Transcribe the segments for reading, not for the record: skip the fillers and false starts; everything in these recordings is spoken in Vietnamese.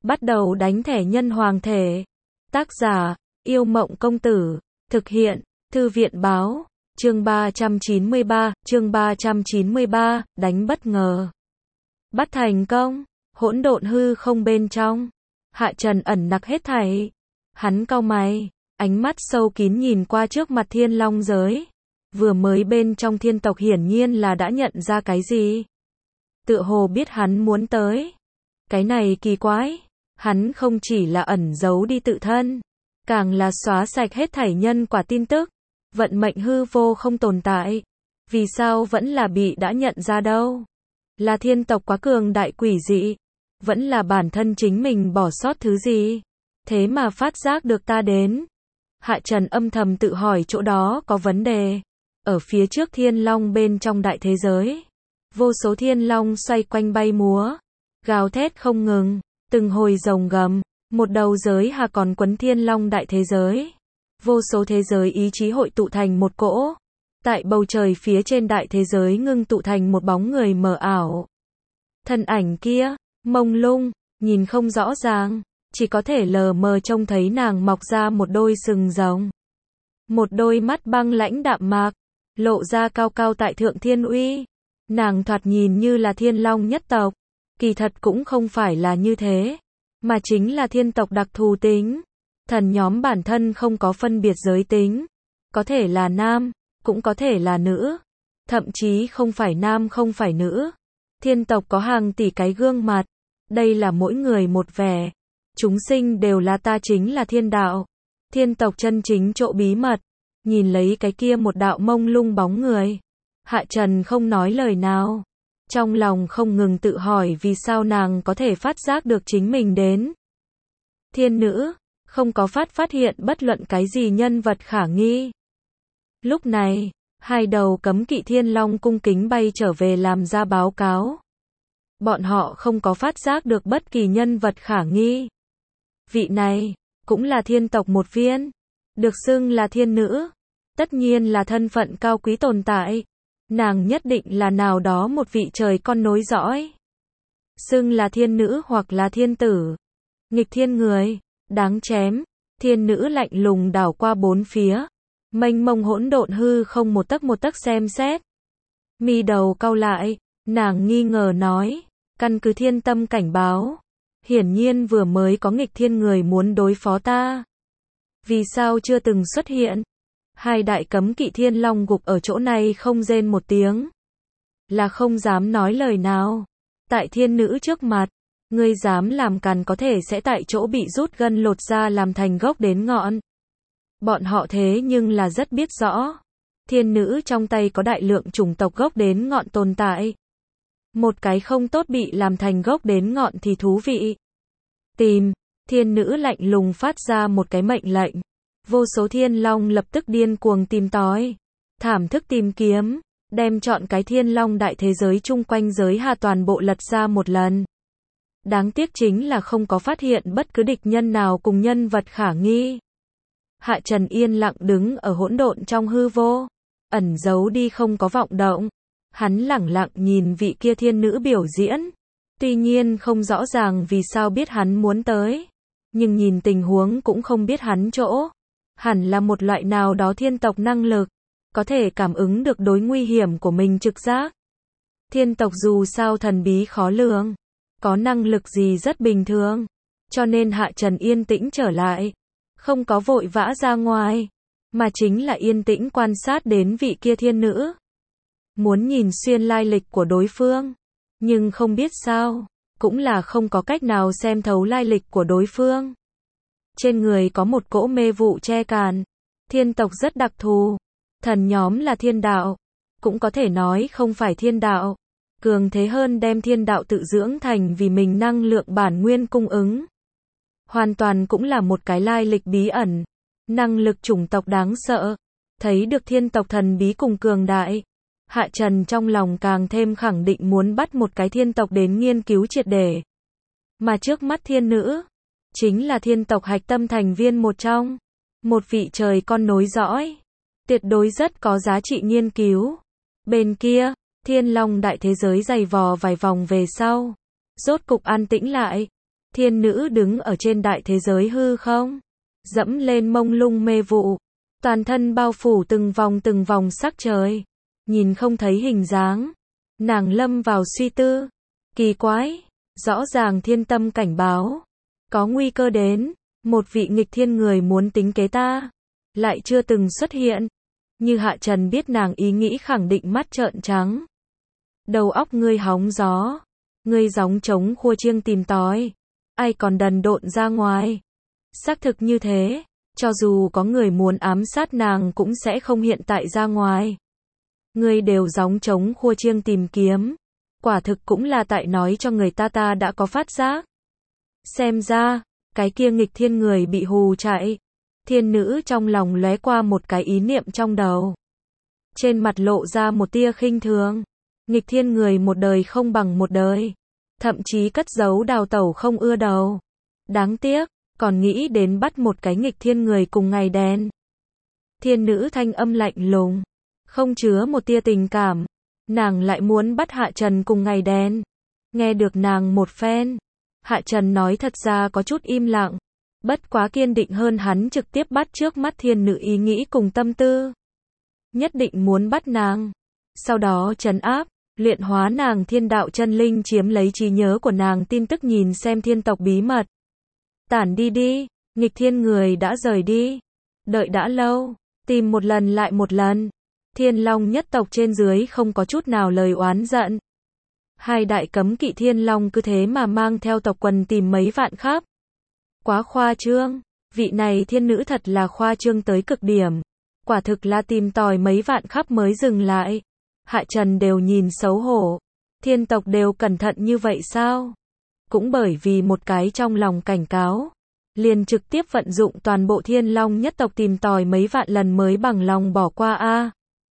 Bắt đầu đánh thẻ nhân hoàng thể. Tác giả, Yêu Mộng Công Tử. Thực hiện, Thư viện Báo. Chương 393, đánh bất ngờ. Bắt thành công, hỗn độn hư không bên trong. Hạ Trần ẩn nặc hết thảy. Hắn cau mày, ánh mắt sâu kín nhìn qua trước mặt thiên long giới. Vừa mới bên trong thiên tộc hiển nhiên là đã nhận ra cái gì. Tựa hồ biết hắn muốn tới. Cái này kỳ quái. Hắn không chỉ là ẩn giấu đi tự thân, càng là xóa sạch hết thảy nhân quả tin tức. Vận mệnh hư vô không tồn tại. Vì sao vẫn là bị đã nhận ra đâu? Là thiên tộc quá cường đại quỷ dị? Vẫn là bản thân chính mình bỏ sót thứ gì? Thế mà phát giác được ta đến. Hạ Trần âm thầm tự hỏi chỗ đó có vấn đề. Ở phía trước thiên long bên trong đại thế giới. Vô số thiên long xoay quanh bay múa. Gào thét không ngừng. Từng hồi rồng gầm. Một đầu giới hà còn quấn thiên long đại thế giới. Vô số thế giới ý chí hội tụ thành một cỗ. Tại bầu trời phía trên đại thế giới ngưng tụ thành một bóng người mờ ảo. Thân ảnh kia, mông lung, nhìn không rõ ràng, chỉ có thể lờ mờ trông thấy nàng mọc ra một đôi sừng rồng. Một đôi mắt băng lãnh đạm mạc, lộ ra cao cao tại thượng thiên uy. Nàng thoạt nhìn như là thiên long nhất tộc, kỳ thật cũng không phải là như thế, mà chính là thiên tộc đặc thù tính. Thần nhóm bản thân không có phân biệt giới tính, có thể là nam, cũng có thể là nữ, thậm chí không phải nam không phải nữ. Thiên tộc có hàng tỷ cái gương mặt, đây là mỗi người một vẻ. Chúng sinh đều là ta chính là thiên đạo. Thiên tộc chân chính chỗ bí mật, nhìn lấy cái kia một đạo mông lung bóng người. Hạ Trần không nói lời nào, trong lòng không ngừng tự hỏi vì sao nàng có thể phát giác được chính mình đến. Thiên nữ không có phát hiện bất luận cái gì nhân vật khả nghi. Lúc này, hai đầu cấm kỵ thiên long cung kính bay trở về làm ra báo cáo. Bọn họ không có phát giác được bất kỳ nhân vật khả nghi. Vị này, cũng là thiên tộc một viên, được xưng là thiên nữ, tất nhiên là thân phận cao quý tồn tại. Nàng nhất định là nào đó một vị trời con nối dõi. Xưng là thiên nữ hoặc là thiên tử. Nghịch thiên người, đáng chém. Thiên nữ lạnh lùng đảo qua bốn phía. Mênh mông hỗn độn hư không một tấc xem xét. Mi đầu cau lại, nàng nghi ngờ nói, căn cứ thiên tâm cảnh báo, hiển nhiên vừa mới có nghịch thiên người muốn đối phó ta. Vì sao chưa từng xuất hiện? Hai đại cấm kỵ thiên long gục ở chỗ này không rên một tiếng. Là không dám nói lời nào. Tại thiên nữ trước mặt, ngươi dám làm càn có thể sẽ tại chỗ bị rút gân lột ra làm thành gốc đến ngọn. Bọn họ thế nhưng là rất biết rõ. Thiên nữ trong tay có đại lượng chủng tộc gốc đến ngọn tồn tại. Một cái không tốt bị làm thành gốc đến ngọn thì thú vị. Tìm, thiên nữ lạnh lùng phát ra một cái mệnh lệnh. Vô số thiên long lập tức điên cuồng tìm tòi. Thảm thức tìm kiếm, đem chọn cái thiên long đại thế giới chung quanh giới hà toàn bộ lật ra một lần. Đáng tiếc chính là không có phát hiện bất cứ địch nhân nào cùng nhân vật khả nghi. Hạ Trần yên lặng đứng ở hỗn độn trong hư vô, ẩn giấu đi không có vọng động. Hắn lẳng lặng nhìn vị kia thiên nữ biểu diễn. Tuy nhiên không rõ ràng vì sao biết hắn muốn tới, nhưng nhìn tình huống cũng không biết hắn chỗ. Hẳn là một loại nào đó thiên tộc năng lực, có thể cảm ứng được đối nguy hiểm của mình trực giác. Thiên tộc dù sao thần bí khó lường, có năng lực gì rất bình thường, cho nên Hạ Trần yên tĩnh trở lại, không có vội vã ra ngoài, mà chính là yên tĩnh quan sát đến vị kia thiên nữ. Muốn nhìn xuyên lai lịch của đối phương, nhưng không biết sao, cũng là không có cách nào xem thấu lai lịch của đối phương. Trên người có một cỗ mê vụ che cản. Thiên tộc rất đặc thù. Thần nhóm là thiên đạo, cũng có thể nói không phải thiên đạo. Cường thế hơn đem thiên đạo tự dưỡng thành vì mình năng lượng bản nguyên cung ứng. Hoàn toàn cũng là một cái lai lịch bí ẩn. Năng lực chủng tộc đáng sợ. Thấy được thiên tộc thần bí cùng cường đại. Hạ Trần trong lòng càng thêm khẳng định muốn bắt một cái thiên tộc đến nghiên cứu triệt để. Mà trước mắt thiên nữ, chính là thiên tộc hạch tâm thành viên một trong. Một vị trời con nối dõi. Tuyệt đối rất có giá trị nghiên cứu. Bên kia, thiên long đại thế giới dày vò vài vòng về sau. Rốt cục an tĩnh lại. Thiên nữ đứng ở trên đại thế giới hư không, dẫm lên mông lung mê vụ, toàn thân bao phủ từng vòng sắc trời, nhìn không thấy hình dáng. Nàng lâm vào suy tư, kỳ quái, rõ ràng thiên tâm cảnh báo, có nguy cơ đến, một vị nghịch thiên người muốn tính kế ta, lại chưa từng xuất hiện. Như Hạ Trần biết nàng ý nghĩ khẳng định mắt trợn trắng. Đầu óc ngươi hóng gió, ngươi gióng trống khua chiêng tìm tòi, ai còn đần độn ra ngoài. Xác thực như thế, cho dù có người muốn ám sát nàng cũng sẽ không hiện tại ra ngoài. Ngươi đều gióng trống khua chiêng tìm kiếm, quả thực cũng là tại nói cho người ta đã có phát giác. Xem ra, cái kia nghịch thiên người bị hù chạy. Thiên nữ trong lòng lóe qua một cái ý niệm trong đầu. Trên mặt lộ ra một tia khinh thường. Nghịch thiên người một đời không bằng một đời. Thậm chí cất giấu đào tẩu không ưa đầu. Đáng tiếc, còn nghĩ đến bắt một cái nghịch thiên người cùng ngày đen. Thiên nữ thanh âm lạnh lùng, không chứa một tia tình cảm. Nàng lại muốn bắt Hạ Trần cùng ngày đen. Nghe được nàng một phen, Hạ Trần nói thật ra có chút im lặng. Bất quá kiên định hơn hắn trực tiếp bắt trước mắt thiên nữ ý nghĩ cùng tâm tư. Nhất định muốn bắt nàng. Sau đó trấn áp, luyện hóa nàng thiên đạo chân linh, chiếm lấy trí nhớ của nàng tin tức, nhìn xem thiên tộc bí mật. Tản đi đi, nghịch thiên người đã rời đi. Đợi đã lâu, tìm một lần lại một lần. Thiên Long nhất tộc trên dưới không có chút nào lời oán giận. Hai đại cấm kỵ Thiên Long cứ thế mà mang theo tộc quần tìm mấy vạn khắp. Quá khoa trương, vị này thiên nữ thật là khoa trương tới cực điểm. Quả thực là tìm tòi mấy vạn khắp mới dừng lại. Hạ Trần đều nhìn xấu hổ. Thiên tộc đều cẩn thận như vậy sao? Cũng bởi vì một cái trong lòng cảnh cáo, liền trực tiếp vận dụng toàn bộ Thiên Long nhất tộc tìm tòi mấy vạn lần mới bằng lòng bỏ qua a.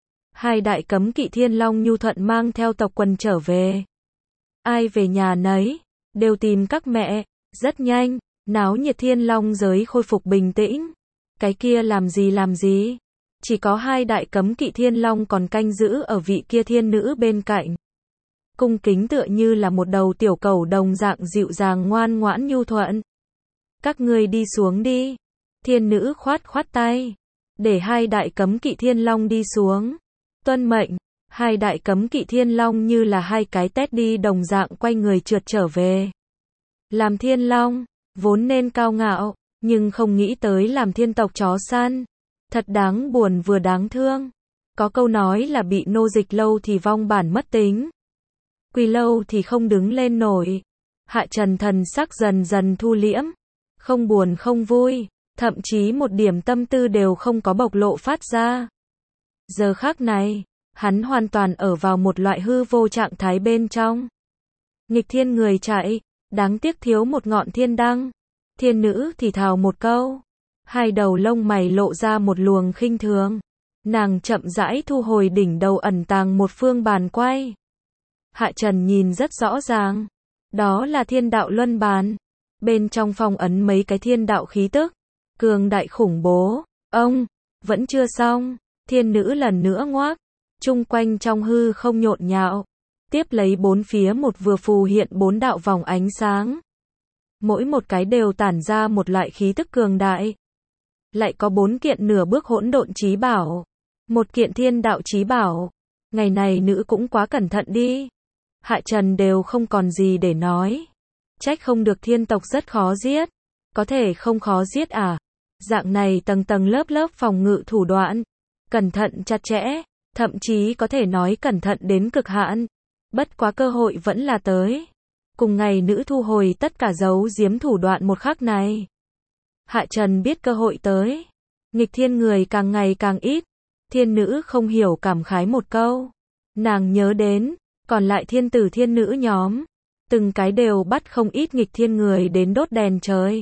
Hai đại cấm kỵ Thiên Long nhu thuận mang theo tộc quần trở về. Ai về nhà nấy, đều tìm các mẹ. Rất nhanh, náo nhiệt Thiên Long giới khôi phục bình tĩnh. Cái kia làm gì? Chỉ có hai đại cấm kỵ Thiên Long còn canh giữ ở vị kia thiên nữ bên cạnh. Cung kính tựa như là một đầu tiểu cẩu đồng dạng dịu dàng ngoan ngoãn nhu thuận. Các ngươi đi xuống đi. Thiên nữ khoát tay, để hai đại cấm kỵ Thiên Long đi xuống. Tuân mệnh. Hai đại cấm kỵ Thiên Long như là hai cái tét đi đồng dạng quay người trượt trở về. Làm Thiên Long, vốn nên cao ngạo, nhưng không nghĩ tới làm thiên tộc chó săn. Thật đáng buồn vừa đáng thương. Có câu nói là bị nô dịch lâu thì vong bản mất tính. Quỳ lâu thì không đứng lên nổi. Hạ Trần thần sắc dần dần thu liễm. Không buồn không vui, thậm chí một điểm tâm tư đều không có bộc lộ phát ra. Giờ khắc này, hắn hoàn toàn ở vào một loại hư vô trạng thái bên trong. Nghịch thiên người chạy, đáng tiếc thiếu một ngọn thiên đăng. Thiên nữ thì thào một câu. Hai đầu lông mày lộ ra một luồng khinh thường. Nàng chậm rãi thu hồi đỉnh đầu ẩn tàng một phương bàn quay. Hạ Trần nhìn rất rõ ràng. Đó là thiên đạo luân bàn. Bên trong phong ấn mấy cái thiên đạo khí tức. Cường đại khủng bố. Ông, vẫn chưa xong. Thiên nữ lần nữa ngoác. Chung quanh trong hư không nhộn nhạo. Tiếp lấy bốn phía một vừa phù hiện bốn đạo vòng ánh sáng. Mỗi một cái đều tản ra một loại khí tức cường đại. Lại có 4 kiện nửa bước hỗn độn chí bảo. Một kiện thiên đạo chí bảo. Ngày này nữ cũng quá cẩn thận đi. Hạ Trần đều không còn gì để nói. Trách không được thiên tộc rất khó giết. Có thể không khó giết à? Dạng này tầng tầng lớp phòng ngự thủ đoạn. Cẩn thận chặt chẽ. Thậm chí có thể nói cẩn thận đến cực hạn. Bất quá cơ hội vẫn là tới. Cùng ngày nữ thu hồi tất cả giấu giếm thủ đoạn một khắc này. Hạ Trần biết cơ hội tới. Nghịch thiên người càng ngày càng ít. Thiên nữ không hiểu cảm khái một câu. Nàng nhớ đến, còn lại thiên tử thiên nữ nhóm. Từng cái đều bắt không ít nghịch thiên người đến đốt đèn trời.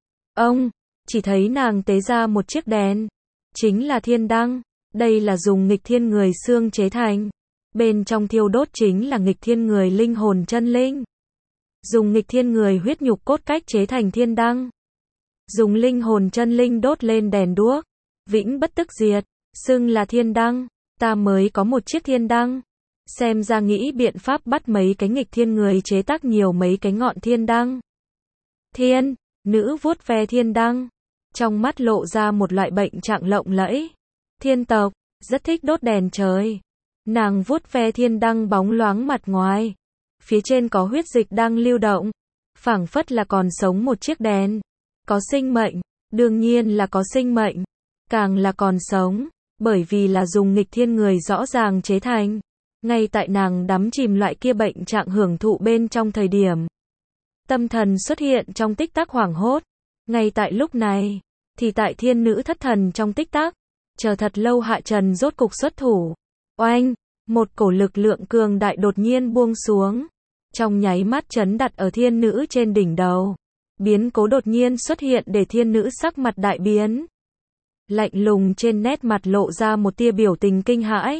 Ông, chỉ thấy nàng tế ra một chiếc đèn. Chính là thiên đăng. Đây là dùng nghịch thiên người xương chế thành. Bên trong thiêu đốt chính là nghịch thiên người linh hồn chân linh. Dùng nghịch thiên người huyết nhục cốt cách chế thành thiên đăng. Dùng linh hồn chân linh đốt lên đèn đuốc. Vĩnh bất tức diệt. Xưng là thiên đăng. Ta mới có một chiếc thiên đăng. Xem ra nghĩ biện pháp bắt mấy cái nghịch thiên người chế tác nhiều mấy cái ngọn thiên đăng. Thiên nữ vuốt ve thiên đăng, trong mắt lộ ra một loại bệnh trạng lộng lẫy. Thiên tộc rất thích đốt đèn trời. Nàng vuốt ve thiên đăng bóng loáng mặt ngoài, phía trên có huyết dịch đang lưu động, phảng phất là còn sống một chiếc đèn. Có sinh mệnh, đương nhiên là có sinh mệnh, càng là còn sống, bởi vì là dùng nghịch thiên người rõ ràng chế thành. Ngay tại nàng đắm chìm loại kia bệnh trạng hưởng thụ bên trong thời điểm, tâm thần xuất hiện trong tích tắc hoảng hốt. Ngay tại lúc này, thì tại thiên nữ thất thần trong tích tắc, chờ thật lâu Hạ Trần rốt cục xuất thủ. Oanh, một cổ lực lượng cường đại đột nhiên buông xuống, trong nháy mắt chấn đặt ở thiên nữ trên đỉnh đầu. Biến cố đột nhiên xuất hiện để thiên nữ sắc mặt đại biến. Lạnh lùng trên nét mặt lộ ra một tia biểu tình kinh hãi.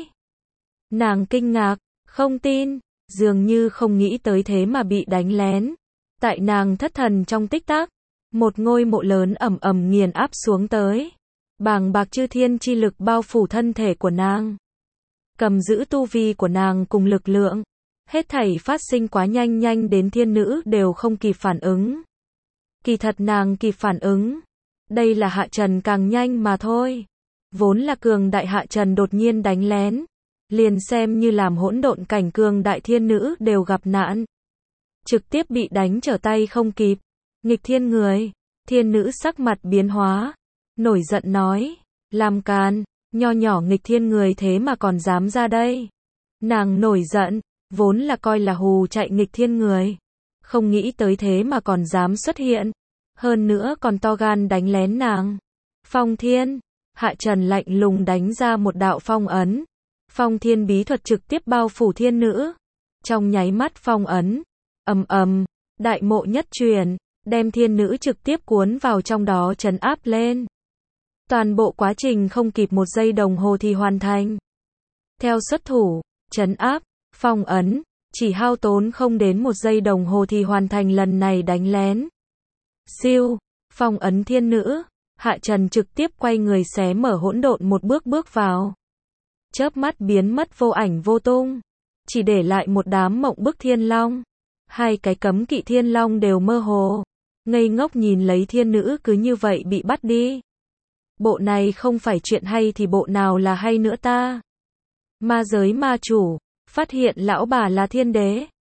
Nàng kinh ngạc, không tin, dường như không nghĩ tới thế mà bị đánh lén. Tại nàng thất thần trong tích tắc, một ngôi mộ lớn ầm ầm nghiền áp xuống tới. Bàng bạc chư thiên chi lực bao phủ thân thể của nàng. Cầm giữ tu vi của nàng cùng lực lượng. Hết thảy phát sinh quá nhanh đến thiên nữ đều không kịp phản ứng. Kỳ thật nàng kịp phản ứng. Đây là Hạ Trần càng nhanh mà thôi. Vốn là cường đại Hạ Trần đột nhiên đánh lén. Liền xem như làm hỗn độn cảnh cường đại thiên nữ đều gặp nạn. Trực tiếp bị đánh trở tay không kịp. Nghịch thiên người. Thiên nữ sắc mặt biến hóa. Nổi giận nói. Làm càn. Nho nhỏ nghịch thiên người thế mà còn dám ra đây. Nàng nổi giận. Vốn là coi là hù chạy nghịch thiên người. Không nghĩ tới thế mà còn dám xuất hiện. Hơn nữa còn to gan đánh lén nàng. Phong thiên. Hạ Trần lạnh lùng đánh ra một đạo phong ấn. Phong thiên bí thuật trực tiếp bao phủ thiên nữ. Trong nháy mắt phong ấn. Ầm ầm. Đại mộ nhất truyền. Đem thiên nữ trực tiếp cuốn vào trong đó trấn áp lên. Toàn bộ quá trình không kịp một giây đồng hồ thì hoàn thành. Theo xuất thủ, trấn áp, phong ấn, chỉ hao tốn không đến một giây đồng hồ thì hoàn thành lần này đánh lén. Siêu, phong ấn thiên nữ, Hạ Trần trực tiếp quay người xé mở hỗn độn một bước vào. Chớp mắt biến mất vô ảnh vô tung, chỉ để lại một đám mộng bức thiên long. Hai cái cấm kỵ thiên long đều mơ hồ, ngây ngốc nhìn lấy thiên nữ cứ như vậy bị bắt đi. Bộ này không phải chuyện hay thì bộ nào là hay nữa ta? Ma giới ma chủ, phát hiện lão bà là thiên đế.